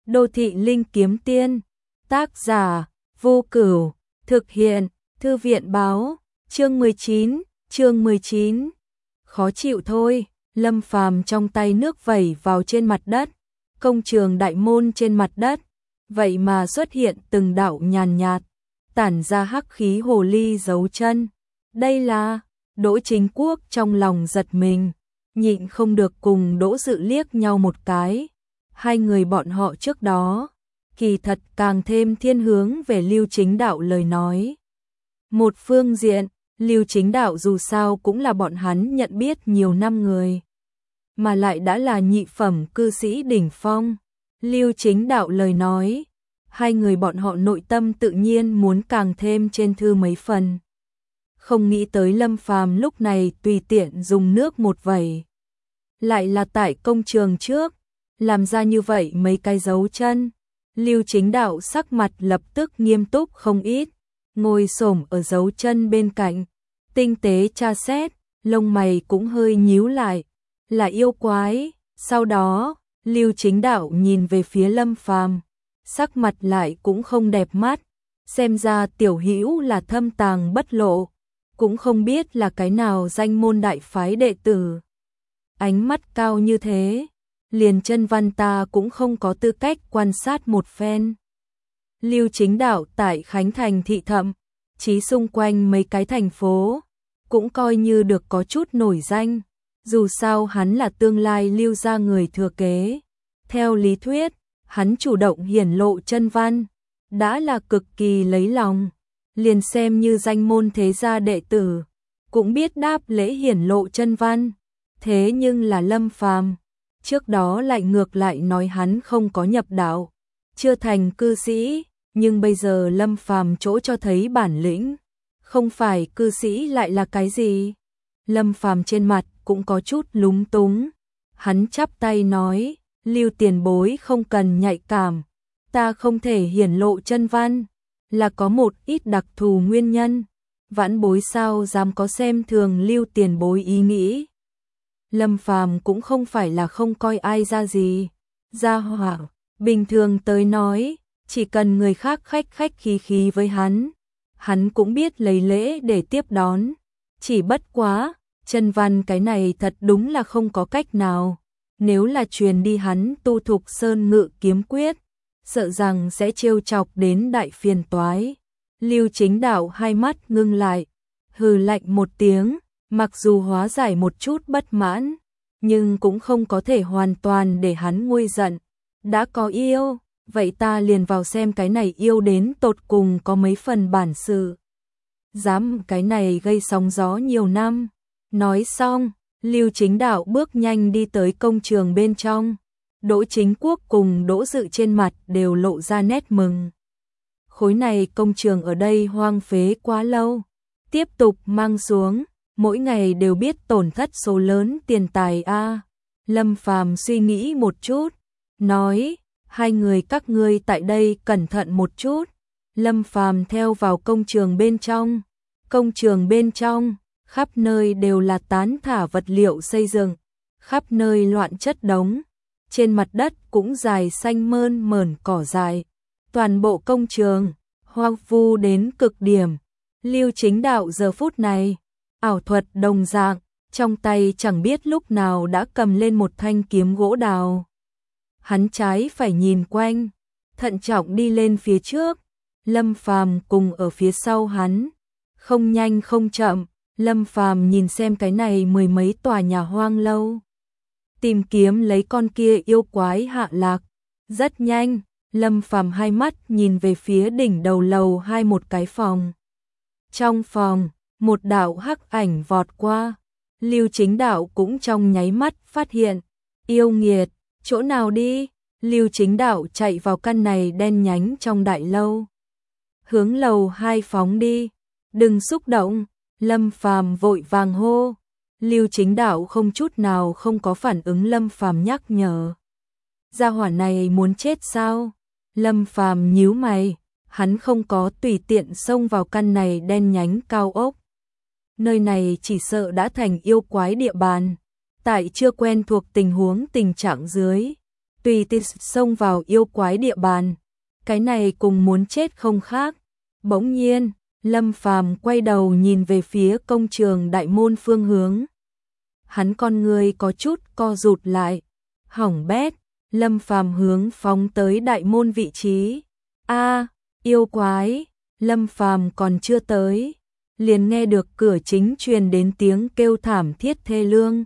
Đô thị linh kiếm tiên. Tác giả Vô Cửu. Thực hiện Thư viện báo. Chương 19. Khó chịu thôi. Lâm Phàm trong tay nước vẩy vào trên mặt đất. Công trường đại môn trên mặt đất, vậy mà xuất hiện từng đạo nhàn nhạt, tản ra hắc khí hồ ly dấu chân. Đây là Đỗ Chính Quốc trong lòng giật mình, nhịn không được cùng Đỗ Dự liếc nhau một cái. Hai người bọn họ trước đó, kỳ thật càng thêm thiên hướng về Lưu Chính Đạo lời nói. Một phương diện, Lưu Chính Đạo dù sao cũng là bọn hắn nhận biết nhiều năm người, mà lại đã là nhị phẩm cư sĩ đỉnh phong. Lưu Chính Đạo lời nói, hai người bọn họ nội tâm tự nhiên muốn càng thêm trên thư mấy phần. Không nghĩ tới Lâm Phàm lúc này tùy tiện dùng nước một vẩy, lại là tại công trường trước, làm ra như vậy mấy cái dấu chân. Lưu Chính Đạo sắc mặt lập tức nghiêm túc không ít, ngồi xổm ở dấu chân bên cạnh, tinh tế tra xét, lông mày cũng hơi nhíu lại, là yêu quái. Sau đó, Lưu Chính Đạo nhìn về phía Lâm Phàm, sắc mặt lại cũng không đẹp mắt, xem ra tiểu hữu là thâm tàng bất lộ, cũng không biết là cái nào danh môn đại phái đệ tử. Ánh mắt cao như thế, liền chân văn ta cũng không có tư cách quan sát một phen. Lưu Chính Đạo tại Khánh Thành thị thậm chí xung quanh mấy cái thành phố, cũng coi như được có chút nổi danh, dù sao hắn là tương lai Lưu gia người thừa kế. Theo lý thuyết, hắn chủ động hiển lộ chân văn, đã là cực kỳ lấy lòng, liền xem như danh môn thế gia đệ tử, cũng biết đáp lễ hiển lộ chân văn. Thế nhưng là Lâm Phàm, trước đó lại ngược lại nói hắn không có nhập đạo, chưa thành cư sĩ, nhưng bây giờ Lâm Phàm chỗ cho thấy bản lĩnh, không phải cư sĩ lại là cái gì? Lâm Phàm trên mặt cũng có chút lúng túng, hắn chắp tay nói, Lưu tiền bối không cần nhạy cảm, ta không thể hiển lộ chân văn, là có một ít đặc thù nguyên nhân, vãn bối sao dám có xem thường Lưu tiền bối ý nghĩ. Lâm Phàm cũng không phải là không coi ai ra gì, gia hỏa, bình thường tới nói, chỉ cần người khác khách khách khí khí với hắn cũng biết lấy lễ để tiếp đón, chỉ bất quá, chân văn cái này thật đúng là không có cách nào, nếu là truyền đi hắn tu Thục Sơn Ngự Kiếm Quyết, sợ rằng sẽ trêu chọc đến đại phiền toái. Lưu Chính Đạo hai mắt ngưng lại, hừ lạnh một tiếng, mặc dù hóa giải một chút bất mãn, nhưng cũng không có thể hoàn toàn để hắn nguôi giận. Đã có yêu, vậy ta liền vào xem cái này yêu đến tột cùng có mấy phần bản sự. Dám cái này gây sóng gió nhiều năm. Nói xong, Lưu Chính Đạo bước nhanh đi tới công trường bên trong. Đỗ Chính Quốc cùng Đỗ Dự trên mặt đều lộ ra nét mừng. Khối này công trường ở đây hoang phế quá lâu, tiếp tục mang xuống, mỗi ngày đều biết tổn thất số lớn tiền tài a. Lâm Phàm suy nghĩ một chút, nói, hai người các ngươi tại đây cẩn thận một chút. Lâm Phàm theo vào công trường bên trong. Công trường bên trong, khắp nơi đều là tán thả vật liệu xây dựng, khắp nơi loạn chất đống, trên mặt đất cũng dài xanh mơn mởn cỏ dại. Toàn bộ công trường, hoang vu đến cực điểm. Lưu Chính Đạo giờ phút này, ảo thuật đồng dạng, trong tay chẳng biết lúc nào đã cầm lên một thanh kiếm gỗ đào. Hắn trái phải nhìn quanh, thận trọng đi lên phía trước, Lâm Phàm cùng ở phía sau hắn, không nhanh không chậm. Lâm Phàm nhìn xem cái này mười mấy tòa nhà hoang lâu, tìm kiếm lấy con kia yêu quái hạ lạc. Rất nhanh, Lâm Phàm hai mắt nhìn về phía đỉnh đầu lầu 2 một cái phòng. Trong phòng, một đạo hắc ảnh vọt qua, Lưu Chính Đạo cũng trong nháy mắt phát hiện, yêu nghiệt, chỗ nào đi? Lưu Chính Đạo chạy vào căn này đen nhánh trong đại lâu, hướng lầu 2 phóng đi. Đừng xúc động. Lâm Phàm vội vàng hô. Lưu Chính Đạo không chút nào không có phản ứng Lâm Phàm nhắc nhở. Gia hỏa này muốn chết sao? Lâm Phàm nhíu mày, hắn không có tùy tiện xông vào căn này đen nhánh cao ốc. Nơi này chỉ sợ đã thành yêu quái địa bàn. Tại chưa quen thuộc tình trạng dưới, tùy tiện xông vào yêu quái địa bàn. Cái này cùng muốn chết không khác. Bỗng nhiên, Lâm Phàm quay đầu nhìn về phía công trường đại môn phương hướng. Hắn con người có chút co rụt lại. Hỏng bét, Lâm Phàm hướng phóng tới đại môn vị trí. A, yêu quái, Lâm Phàm còn chưa tới, liền nghe được cửa chính truyền đến tiếng kêu thảm thiết thê lương.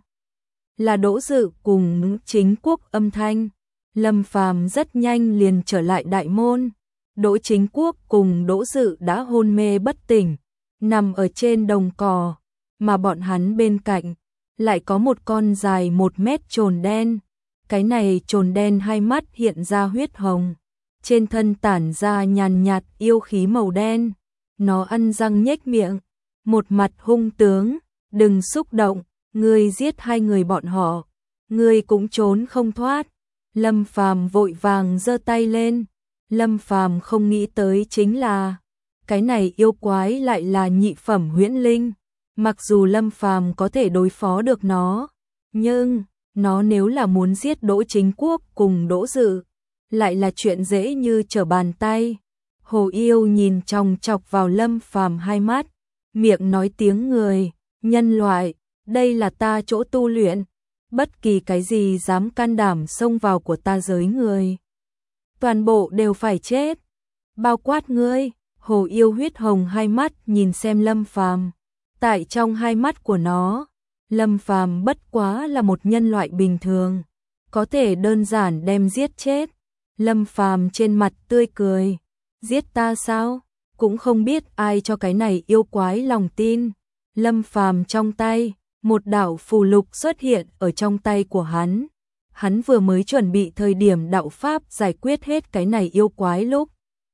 Là Đỗ Dự cùng Chính Quốc âm thanh. Lâm Phàm rất nhanh liền trở lại đại môn. Đỗ Chính Quốc cùng Đỗ Dự đã hôn mê bất tỉnh, nằm ở trên đồng cỏ, mà bọn hắn bên cạnh lại có một con dài 1 mét chồn đen. Cái này chồn đen hai mắt hiện ra huyết hồng, trên thân tản ra nhàn nhạt yêu khí màu đen. Nó ăn răng nhếch miệng, một mặt hung tướng, đừng xúc động, ngươi giết 2 người bọn họ, ngươi cũng trốn không thoát. Lâm Phàm vội vàng giơ tay lên. Lâm Phàm không nghĩ tới chính là cái này yêu quái lại là nhị phẩm huyễn linh. Mặc dù Lâm Phàm có thể đối phó được nó, nhưng nó nếu là muốn giết Đỗ Chính Quốc cùng Đỗ Dự, lại là chuyện dễ như trở bàn tay. Hồ Yêu nhìn chòng chọc vào Lâm Phàm hai mắt, miệng nói tiếng người, nhân loại, đây là ta chỗ tu luyện, bất kỳ cái gì dám can đảm xông vào của ta giới người, toàn bộ đều phải chết. Bao quát ngươi. Hồ Yêu huyết hồng hai mắt nhìn xem Lâm Phàm. Tại trong hai mắt của nó, Lâm Phàm bất quá là một nhân loại bình thường, có thể đơn giản đem giết chết. Lâm Phàm trên mặt tươi cười, giết ta sao? Cũng không biết ai cho cái này yêu quái lòng tin. Lâm Phàm trong tay, một đạo phù lục xuất hiện ở trong tay của hắn. Hắn vừa mới chuẩn bị thời điểm đạo pháp giải quyết hết cái này yêu quái lúc.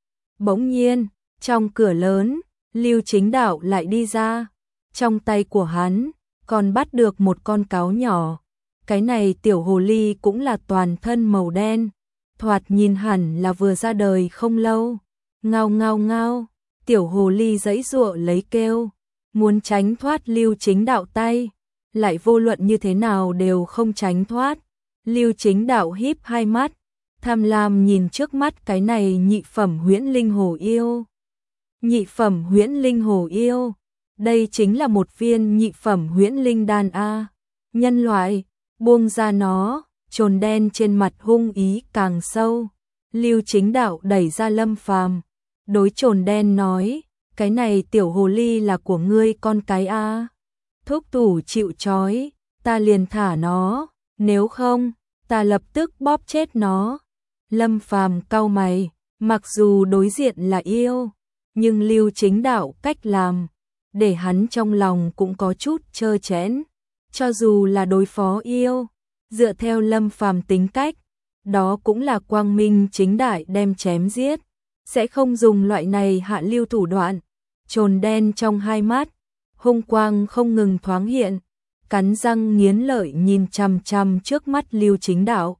Bỗng nhiên, trong cửa lớn, Lưu Chính Đạo lại đi ra. Trong tay của hắn, còn bắt được một con cáo nhỏ. Cái này tiểu hồ ly cũng là toàn thân màu đen. Thoạt nhìn hẳn là vừa ra đời không lâu. Ngao ngao ngao, tiểu hồ ly giãy giụa lấy kêu. Muốn tránh thoát Lưu Chính Đạo tay. Lại vô luận như thế nào đều không tránh thoát. Lưu Chính Đạo híp hai mắt, tham lam nhìn trước mắt cái này nhị phẩm huyễn linh hồ yêu. Nhị phẩm huyễn linh hồ yêu, đây chính là một viên nhị phẩm huyễn linh đan a. Nhân loại, buông ra nó. Chồn đen trên mặt hung ý càng sâu. Lưu Chính Đạo đẩy ra Lâm Phàm, đối chồn đen nói, cái này tiểu hồ ly là của ngươi con cái a. Thúc thủ chịu trói, ta liền thả nó, nếu không, ta lập tức bóp chết nó. Lâm Phàm cau mày, mặc dù đối diện là yêu, nhưng Lưu Chính Đạo cách làm, để hắn trong lòng cũng có chút trơ trẽn. Cho dù là đối phó yêu, dựa theo Lâm Phàm tính cách, đó cũng là quang minh chính đại đem chém giết, sẽ không dùng loại này hạ lưu thủ đoạn. Chồn đen trong hai mắt, hung quang không ngừng thoáng hiện, cắn răng nghiến lợi nhìn chằm chằm trước mắt Lưu Chính Đạo.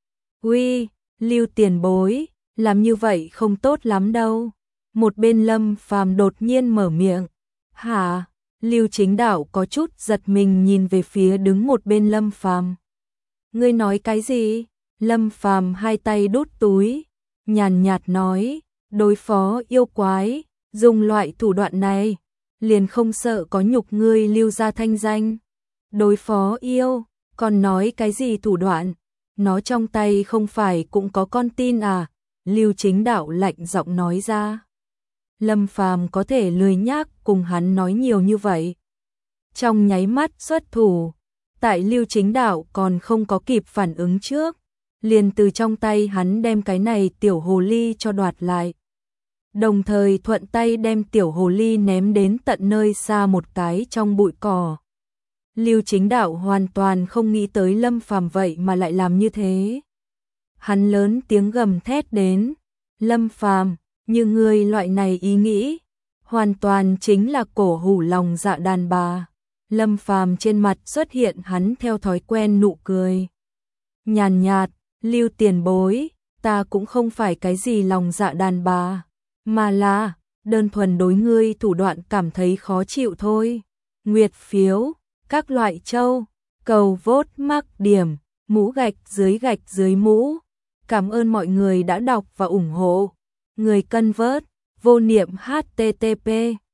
Uy, Lưu tiền bối, làm như vậy không tốt lắm đâu. Một bên Lâm Phàm đột nhiên mở miệng. Hả? Lưu Chính Đạo có chút giật mình nhìn về phía đứng một bên Lâm Phàm. Ngươi nói cái gì? Lâm Phàm hai tay đút túi, nhàn nhạt nói, đối phó yêu quái, dùng loại thủ đoạn này, liền không sợ có nhục ngươi Lưu gia thanh danh. Đối phó yêu, còn nói cái gì thủ đoạn? Nó trong tay không phải cũng có con tin à? Lưu Chính Đạo lạnh giọng nói ra. Lâm Phàm có thể lười nhác cùng hắn nói nhiều như vậy. Trong nháy mắt xuất thủ, tại Lưu Chính Đạo còn không có kịp phản ứng trước, liền từ trong tay hắn đem cái này tiểu hồ ly cho đoạt lại. Đồng thời thuận tay đem tiểu hồ ly ném đến tận nơi xa một cái trong bụi cỏ. Lưu Chính Đạo hoàn toàn không nghĩ tới Lâm Phàm vậy mà lại làm như thế. Hắn lớn tiếng gầm thét đến, Lâm Phàm, như ngươi loại này ý nghĩ, hoàn toàn chính là cổ hủ lòng dạ đàn bà. Lâm Phàm trên mặt xuất hiện hắn theo thói quen nụ cười. Nhàn nhạt, Lưu tiền bối, ta cũng không phải cái gì lòng dạ đàn bà, mà là đơn thuần đối ngươi thủ đoạn cảm thấy khó chịu thôi. Nguyệt phiếu, các loại châu, cầu vote mắc điểm, mũ gạch dưới mũ, Cảm ơn mọi người đã đọc và ủng hộ. Người Convert, vô niệm http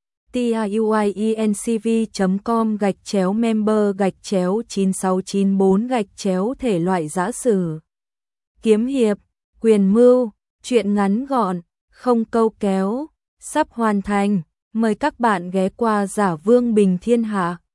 tiuincv.com/member/9694- thể loại giã sử, kiếm hiệp, quyền mưu, truyện ngắn gọn, không câu kéo, sắp hoàn thành. Mời các bạn ghé qua Giả Vương Bình Thiên Hạ.